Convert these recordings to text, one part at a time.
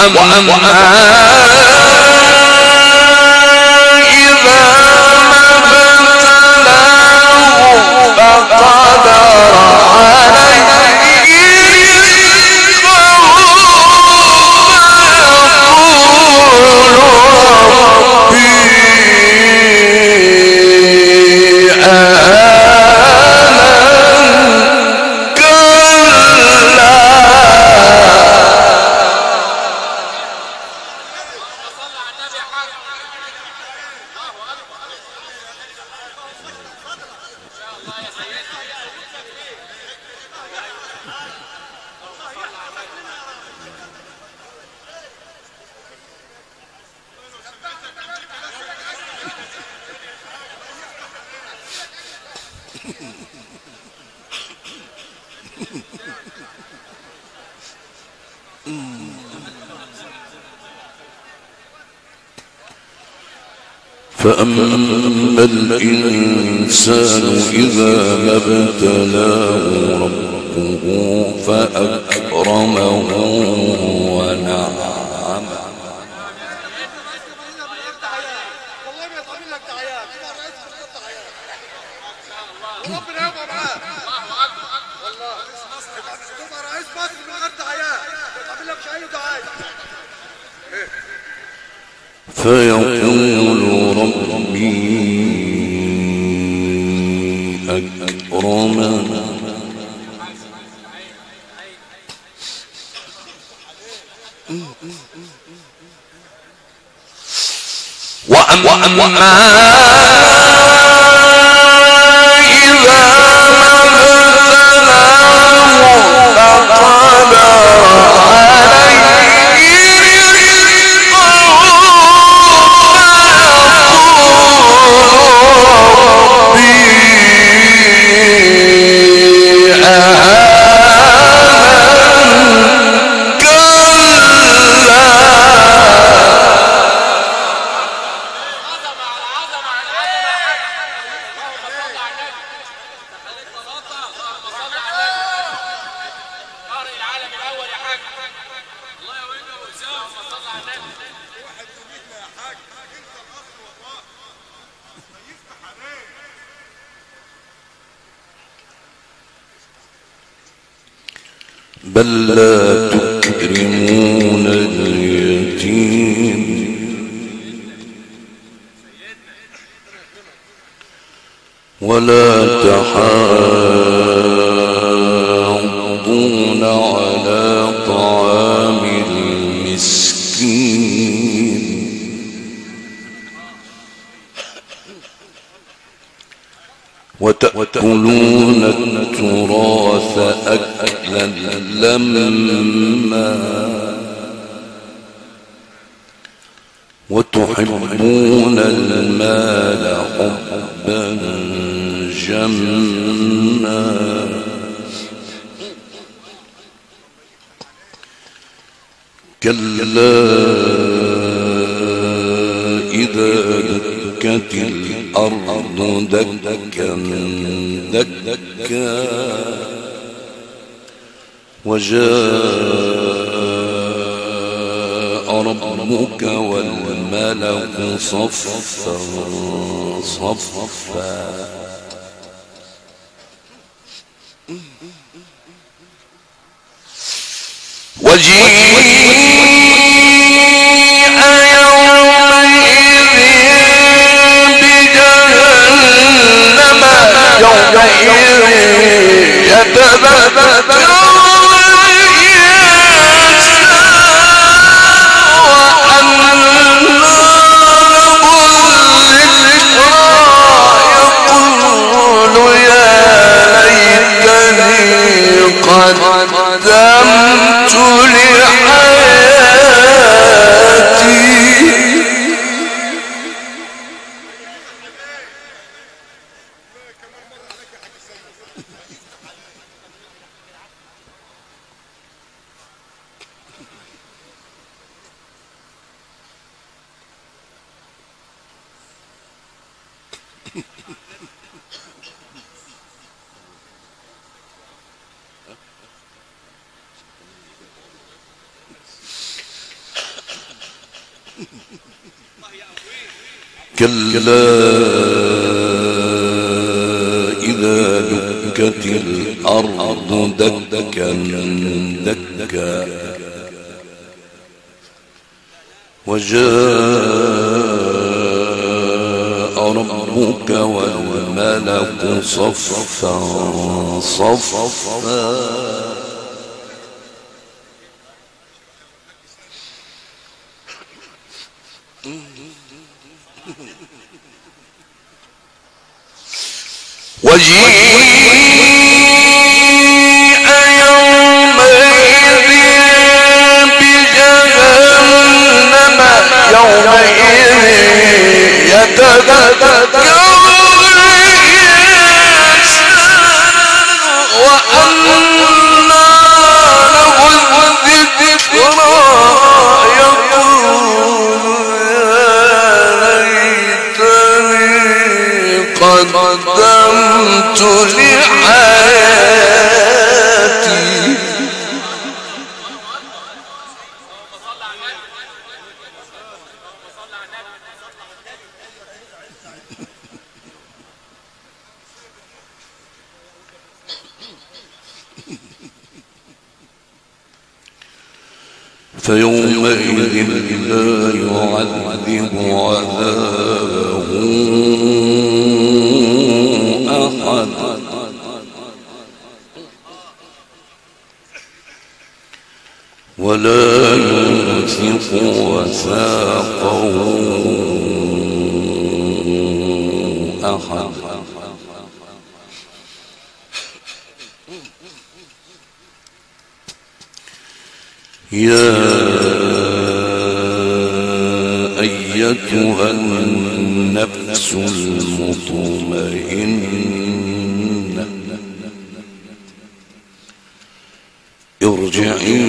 فأما الإنسان إذا ما ابتلاه ربه فأكرمه ونعمه. فيقول ربي أكرمن وأما إذا بل لا تكرمون اليتيم ولا تحاضون على طعام المسكين وتأكلون التراث أكلا لما وتحبون المال حبا جما كلا إذا دكت الأرض دكا دكا وجاء ربك والملك صفا صفا وجيء يومئذ بجهنم يومئذ يتذكر قدمت لحياتي كلا إذا دكت الأرض دكا دكا وجاء ربك والملك صفا صفا وجيء يومئذ بجهنم يومئذ يتذكر وأنى له الذكرى يقول يا ليتني قدمت لحياتي فيومئذ لا يعذب عذابه أحد ولا يوثق وثاقه أحد يا أيتها النفس المطمئنة ارجعي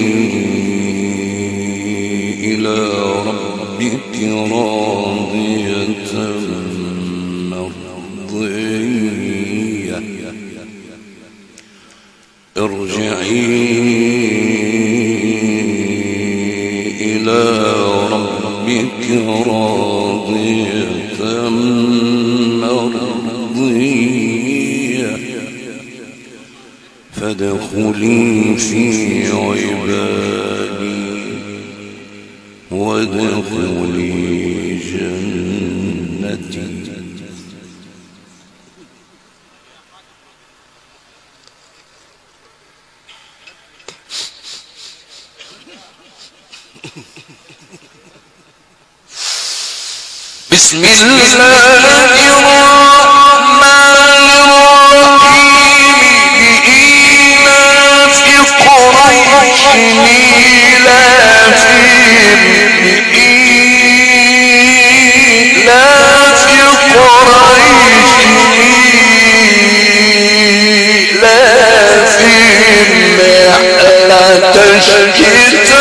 إلى ربك راضية مرضية ارجعي إلى ربك راضية مرضية فادخلي في عبادي وادخلي جنتي بسم الله الرحمن الرحيم لإيلاف قريش إيلافهم رحلة الشتاء